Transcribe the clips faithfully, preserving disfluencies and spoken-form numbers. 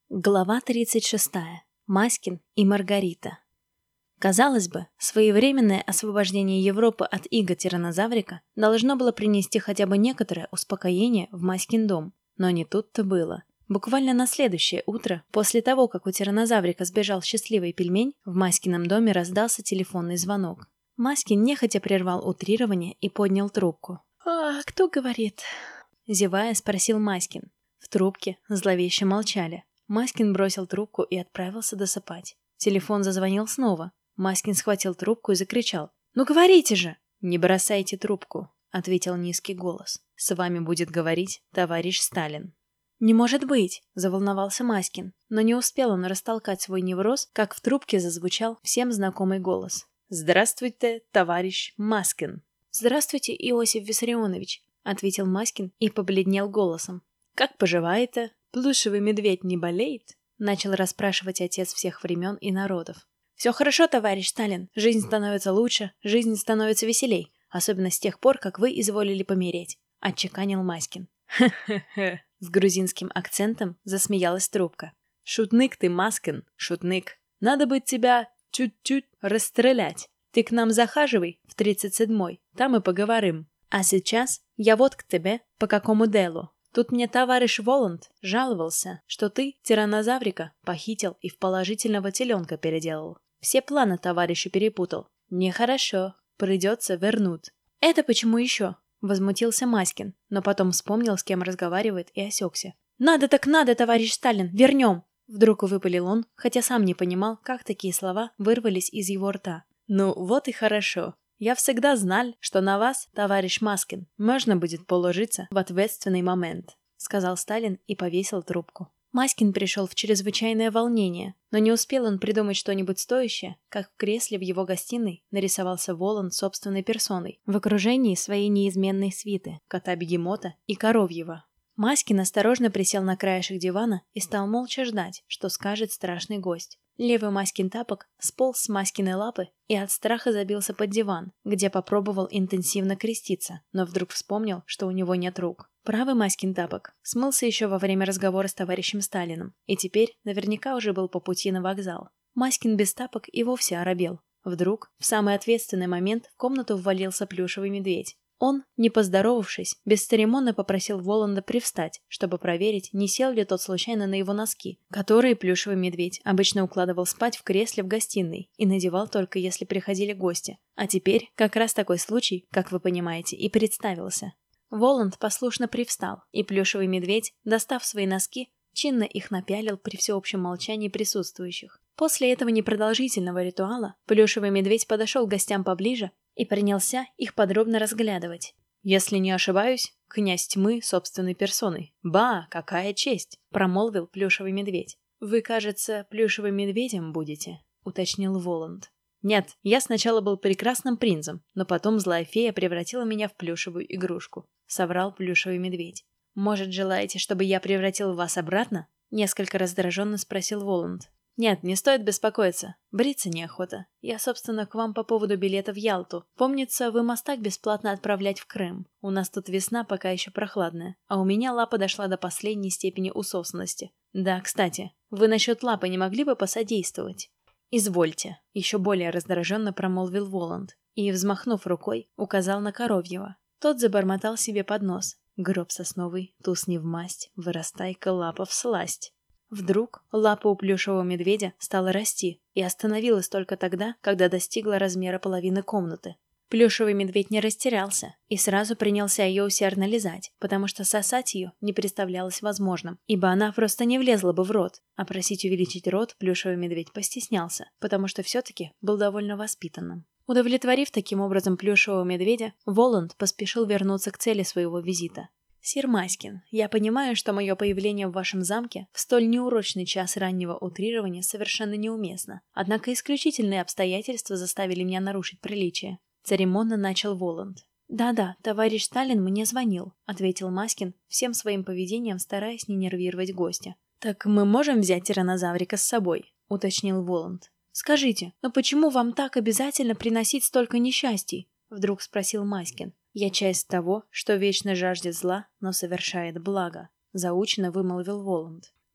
Глава тридцать шестая. Маськин и Маргарита. Казалось бы, своевременное освобождение Европы от иго-тираннозаврика должно было принести хотя бы некоторое успокоение в Маськин дом, но не тут-то было. Буквально на следующее утро, после того, как у тираннозаврика сбежал счастливый пельмень, в Маськином доме раздался телефонный звонок. Маськин нехотя прервал утрирование и поднял трубку. «А, кто говорит?» Зевая, спросил Маськин. В трубке зловеще молчали. Маськин бросил трубку и отправился досыпать. Телефон зазвонил снова. Маськин схватил трубку и закричал. «Ну говорите же!» «Не бросайте трубку», — ответил низкий голос. «С вами будет говорить товарищ Сталин». «Не может быть!» — заволновался Маськин. Но не успел он растолкать свой невроз, как в трубке зазвучал всем знакомый голос. «Здравствуйте, товарищ Маськин!» «Здравствуйте, Иосиф Виссарионович!» — ответил Маськин и побледнел голосом. «Как поживаете? Плюшевый медведь не болеет?» — начал расспрашивать отец всех времен и народов. «Все хорошо, товарищ Сталин. Жизнь становится лучше, жизнь становится веселей, особенно с тех пор, как вы изволили помереть», — отчеканил Маськин. «Хе-хе-хе!» — с грузинским акцентом засмеялась трубка. «Шутник ты, Маськин, шутник. Надо бы тебя чуть-чуть расстрелять. Ты к нам захаживай в тридцать седьмой, там и поговорим. А сейчас я вот к тебе по какому делу. Тут мне товарищ Воланд жаловался, что ты тираннозаврика похитил и в положительного теленка переделал. Все планы товарищу перепутал. Нехорошо, придется вернуть». «Это почему еще?» — возмутился Маськин, но потом вспомнил, с кем разговаривает, и осекся. «Надо так надо, товарищ Сталин, вернем!» Вдруг выпалил он, хотя сам не понимал, как такие слова вырвались из его рта. «Ну, вот и хорошо. Я всегда знал, что на вас, товарищ Маськин, можно будет положиться в ответственный момент», — сказал Сталин и повесил трубку. Маськин пришел в чрезвычайное волнение, но не успел он придумать что-нибудь стоящее, как в кресле в его гостиной нарисовался Воланд собственной персоной, в окружении своей неизменной свиты, кота-бегемота и коровьего. Маськин осторожно присел на краешек дивана и стал молча ждать, что скажет страшный гость. Левый Маськин тапок сполз с Маськиной лапы и от страха забился под диван, где попробовал интенсивно креститься, но вдруг вспомнил, что у него нет рук. Правый Маськин тапок смылся еще во время разговора с товарищем Сталиным и теперь наверняка уже был по пути на вокзал. Маськин без тапок и вовсе оробел. Вдруг, в самый ответственный момент, в комнату ввалился плюшевый медведь. Он, не поздоровавшись, бесцеремонно попросил Воланда привстать, чтобы проверить, не сел ли тот случайно на его носки, которые плюшевый медведь обычно укладывал спать в кресле в гостиной и надевал только если приходили гости. А теперь как раз такой случай, как вы понимаете, и представился. Воланд послушно привстал, и плюшевый медведь, достав свои носки, чинно их напялил при всеобщем молчании присутствующих. После этого непродолжительного ритуала плюшевый медведь подошел к гостям поближе и принялся их подробно разглядывать. «Если не ошибаюсь, князь тьмы собственной персоной. Ба, какая честь!» — промолвил плюшевый медведь. «Вы, кажется, плюшевым медведем будете?» — уточнил Воланд. «Нет, я сначала был прекрасным принцем, но потом злая фея превратила меня в плюшевую игрушку», — соврал плюшевый медведь. «Может, желаете, чтобы я превратил вас обратно?» — несколько раздраженно спросил Воланд. «Нет, не стоит беспокоиться. Бриться неохота. Я, собственно, к вам по поводу билета в Ялту. Помнится, вы мостак бесплатно отправлять в Крым. У нас тут весна пока еще прохладная, а у меня лапа дошла до последней степени усосанности. Да, кстати, вы насчет лапы не могли бы посодействовать?» «Извольте», — еще более раздраженно промолвил Воланд и, взмахнув рукой, указал на коровьего. Тот забормотал себе под нос. «Гроб сосновый, туз не в масть, вырастай-ка лапа всласть». Вдруг лапа у плюшевого медведя стала расти и остановилась только тогда, когда достигла размера половины комнаты. Плюшевый медведь не растерялся и сразу принялся ее усердно лизать, потому что сосать ее не представлялось возможным, ибо она просто не влезла бы в рот, а просить увеличить рот плюшевый медведь постеснялся, потому что все-таки был довольно воспитанным. Удовлетворив таким образом плюшевого медведя, Воланд поспешил вернуться к цели своего визита. «Сир Маськин, я понимаю, что мое появление в вашем замке в столь неурочный час раннего утрирования совершенно неуместно, однако исключительные обстоятельства заставили меня нарушить приличие», — церемонно начал Воланд. «Да-да, товарищ Сталин мне звонил», — ответил Маськин, всем своим поведением стараясь не нервировать гостя. «Так мы можем взять тираннозаврика с собой?» — уточнил Воланд. «Скажите, но почему вам так обязательно приносить столько несчастий?» — вдруг спросил Маськин. «Я часть того, что вечно жаждет зла, но совершает благо», — заучено вымолвил Воланд.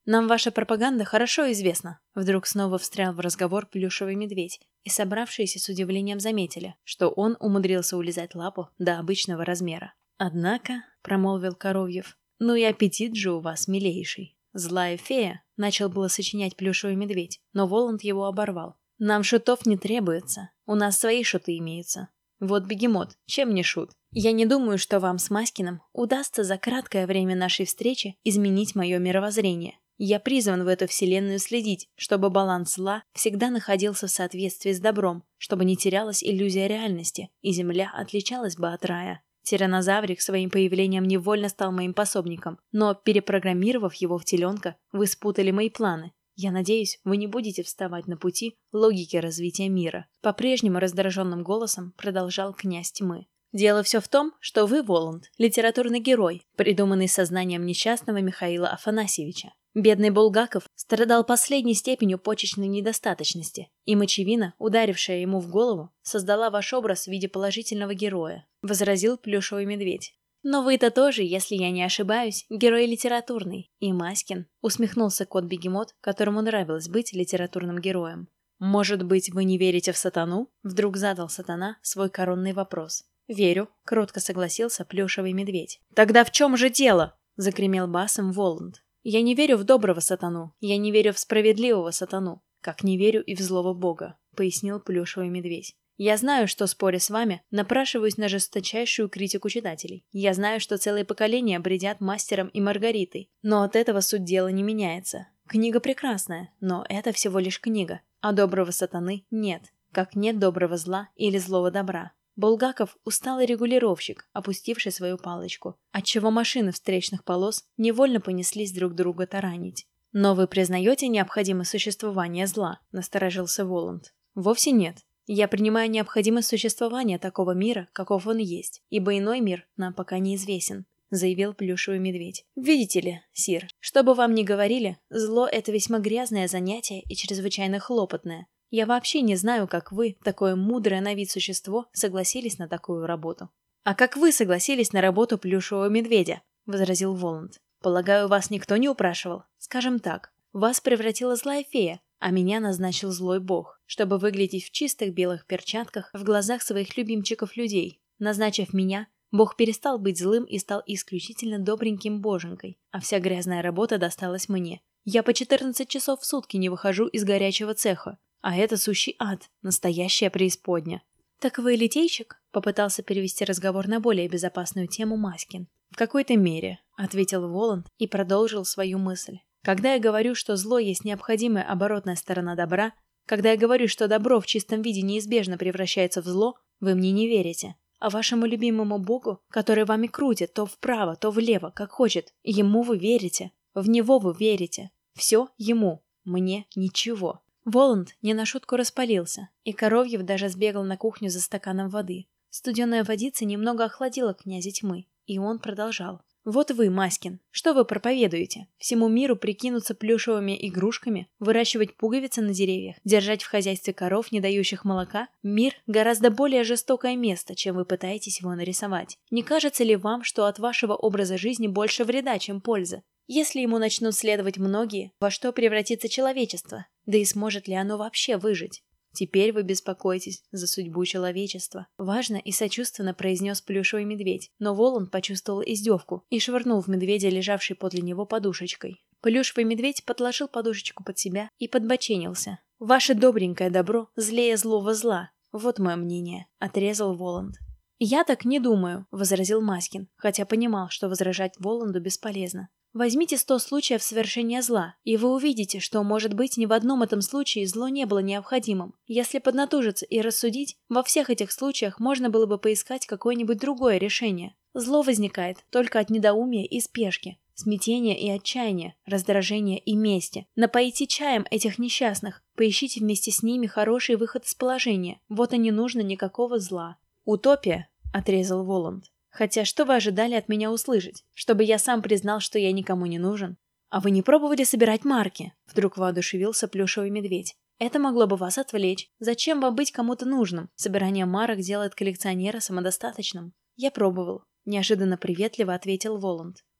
Нам ваша пропаганда хорошо известна. Вдруг снова встрял в разговор плюшевый медведь, и собравшиеся с удивлением заметили, что он умудрился улизать лапу до обычного размера. Однако, промолвил Коровьев, ну и аппетит же у вас, милейший. Злая фея, начал было сочинять плюшевый медведь, но Воланд его оборвал. Нам шутов не требуется, у нас свои шуты имеются. Вот бегемот, чем не шут? Я не думаю, что вам с Маськиным удастся за краткое время нашей встречи изменить мое мировоззрение. Я призван в эту вселенную следить, чтобы баланс зла всегда находился в соответствии с добром, чтобы не терялась иллюзия реальности, и Земля отличалась бы от рая. Тираннозаврик своим появлением невольно стал моим пособником, но, перепрограммировав его в теленка, вы спутали мои планы. Я надеюсь, вы не будете вставать на пути логики развития мира. По-прежнему раздраженным голосом продолжал князь тьмы. Дело все в том, что вы, Воланд, литературный герой, придуманный сознанием несчастного Михаила Афанасьевича. Бедный Булгаков страдал последней степенью почечной недостаточности, и мочевина, ударившая ему в голову, создала ваш образ в виде положительного героя, возразил плюшевый медведь. Но вы-то тоже, если я не ошибаюсь, герой литературный, и Маськин, усмехнулся кот-бегемот, которому нравилось быть литературным героем. Может быть, вы не верите в сатану? Вдруг задал сатана свой коронный вопрос. Верю, кротко согласился плюшевый медведь. Тогда в чем же дело? Загремел басом Воланд. Я не верю в доброго сатану, я не верю в справедливого сатану, как не верю и в злого бога, пояснил плюшевый медведь. Я знаю, что, споря с вами, напрашиваюсь на жесточайшую критику читателей. Я знаю, что целые поколения бредят мастером и Маргаритой, но от этого суть дела не меняется. Книга прекрасная, но это всего лишь книга, а доброго сатаны нет, как нет доброго зла или злого добра. Булгаков – усталый регулировщик, опустивший свою палочку, отчего машины встречных полос невольно понеслись друг друга таранить. «Но вы признаете необходимость существования зла?» – насторожился Воланд. «Вовсе нет. Я принимаю необходимость существования такого мира, каков он есть, ибо иной мир нам пока неизвестен», – заявил плюшевый медведь. «Видите ли, сир, что бы вам ни говорили, зло – это весьма грязное занятие и чрезвычайно хлопотное. Я вообще не знаю, как вы, такое мудрое на вид существо, согласились на такую работу». «А как вы согласились на работу плюшевого медведя?» – возразил Воланд. «Полагаю, вас никто не упрашивал. Скажем так, вас превратила злая фея, а меня назначил злой бог, чтобы выглядеть в чистых белых перчатках в глазах своих любимчиков людей. Назначив меня, бог перестал быть злым и стал исключительно добреньким боженькой, а вся грязная работа досталась мне. Я по четырнадцать часов в сутки не выхожу из горячего цеха. А это сущий ад, настоящая преисподня. «Так вы литейщик?» — попытался перевести разговор на более безопасную тему Маськин. «В какой-то мере», — ответил Воланд и продолжил свою мысль. «Когда я говорю, что зло есть необходимая оборотная сторона добра, когда я говорю, что добро в чистом виде неизбежно превращается в зло, вы мне не верите. А вашему любимому богу, который вами крутит то вправо, то влево, как хочет, ему вы верите. В него вы верите. Все ему. Мне ничего». Воланд не на шутку распалился, и Коровьев даже сбегал на кухню за стаканом воды. Студеная водица немного охладила князя тьмы, и он продолжал. «Вот вы, Маськин, что вы проповедуете? Всему миру прикинуться плюшевыми игрушками, выращивать пуговицы на деревьях, держать в хозяйстве коров, не дающих молока? Мир – гораздо более жестокое место, чем вы пытаетесь его нарисовать. Не кажется ли вам, что от вашего образа жизни больше вреда, чем пользы? Если ему начнут следовать многие, во что превратится человечество? Да и сможет ли оно вообще выжить? Теперь вы беспокоитесь за судьбу человечества», — важно и сочувственно произнес плюшевый медведь, но Воланд почувствовал издевку и швырнул в медведя, лежавший подле него подушечкой. Плюшевый медведь подложил подушечку под себя и подбоченился. «Ваше добренькое добро злее злого зла. Вот мое мнение», — отрезал Воланд. «Я так не думаю», — возразил Маськин, хотя понимал, что возражать Воланду бесполезно. Возьмите сто случаев совершения зла, и вы увидите, что, может быть, ни в одном этом случае зло не было необходимым. Если поднатужиться и рассудить, во всех этих случаях можно было бы поискать какое-нибудь другое решение. Зло возникает только от недоумия и спешки, смятения и отчаяния, раздражения и мести. Напоите чаем этих несчастных, поищите вместе с ними хороший выход из положения. Вот и не нужно никакого зла. «Утопия», — отрезал Воланд. «Хотя что вы ожидали от меня услышать? Чтобы я сам признал, что я никому не нужен? А вы не пробовали собирать марки?» Вдруг воодушевился плюшевый медведь. «Это могло бы вас отвлечь. Зачем вам быть кому-то нужным? Собирание марок делает коллекционера самодостаточным». «Я пробовал», — неожиданно приветливо ответил Воланд.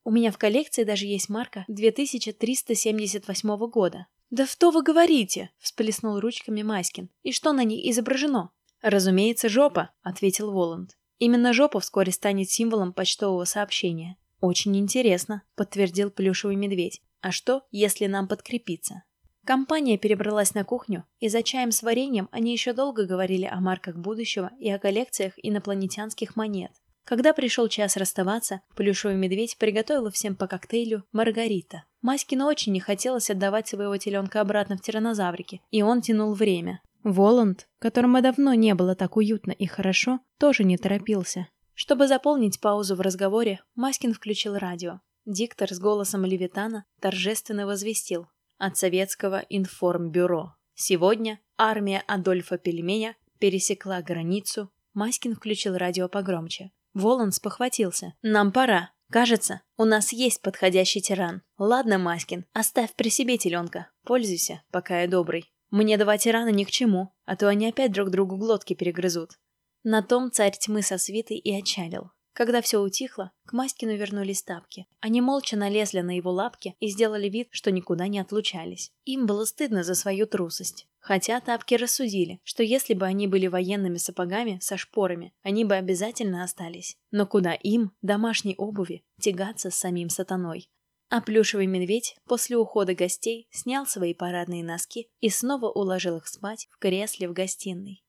У меня в коллекции даже есть марка две тысячи триста семьдесят восьмого года». «Да что вы говорите?» – всплеснул ручками Маськин. «И что на ней изображено?» «Разумеется, жопа», – ответил Воланд. «Именно жопа вскоре станет символом почтового сообщения». «Очень интересно», – подтвердил плюшевый медведь. «А что, если нам подкрепиться?» Компания перебралась на кухню, и за чаем с вареньем они еще долго говорили о марках будущего и о коллекциях инопланетянских монет. Когда пришел час расставаться, плюшевый медведь приготовил всем по коктейлю «Маргарита». Маськину очень не хотелось отдавать своего теленка обратно в тираннозаврике, и он тянул время. Воланд, которому давно не было так уютно и хорошо, тоже не торопился. Чтобы заполнить паузу в разговоре, Маськин включил радио. Диктор с голосом Левитана торжественно возвестил: от советского информбюро. Сегодня армия Адольфа Пельменя пересекла границу. Маськин включил радио погромче. Воланд спохватился. «Нам пора. Кажется, у нас есть подходящий тиран. Ладно, Маськин, оставь при себе теленка. Пользуйся, пока я добрый. Мне два тирана ни к чему, а то они опять друг другу глотки перегрызут». На том царь тьмы со свитой и отчалил. Когда все утихло, к Маськину вернулись тапки. Они молча налезли на его лапки и сделали вид, что никуда не отлучались. Им было стыдно за свою трусость. Хотя тапки рассудили, что если бы они были военными сапогами со шпорами, они бы обязательно остались. Но куда им, домашней обуви, тягаться с самим сатаной? А плюшевый медведь после ухода гостей снял свои парадные носки и снова уложил их спать в кресле в гостиной.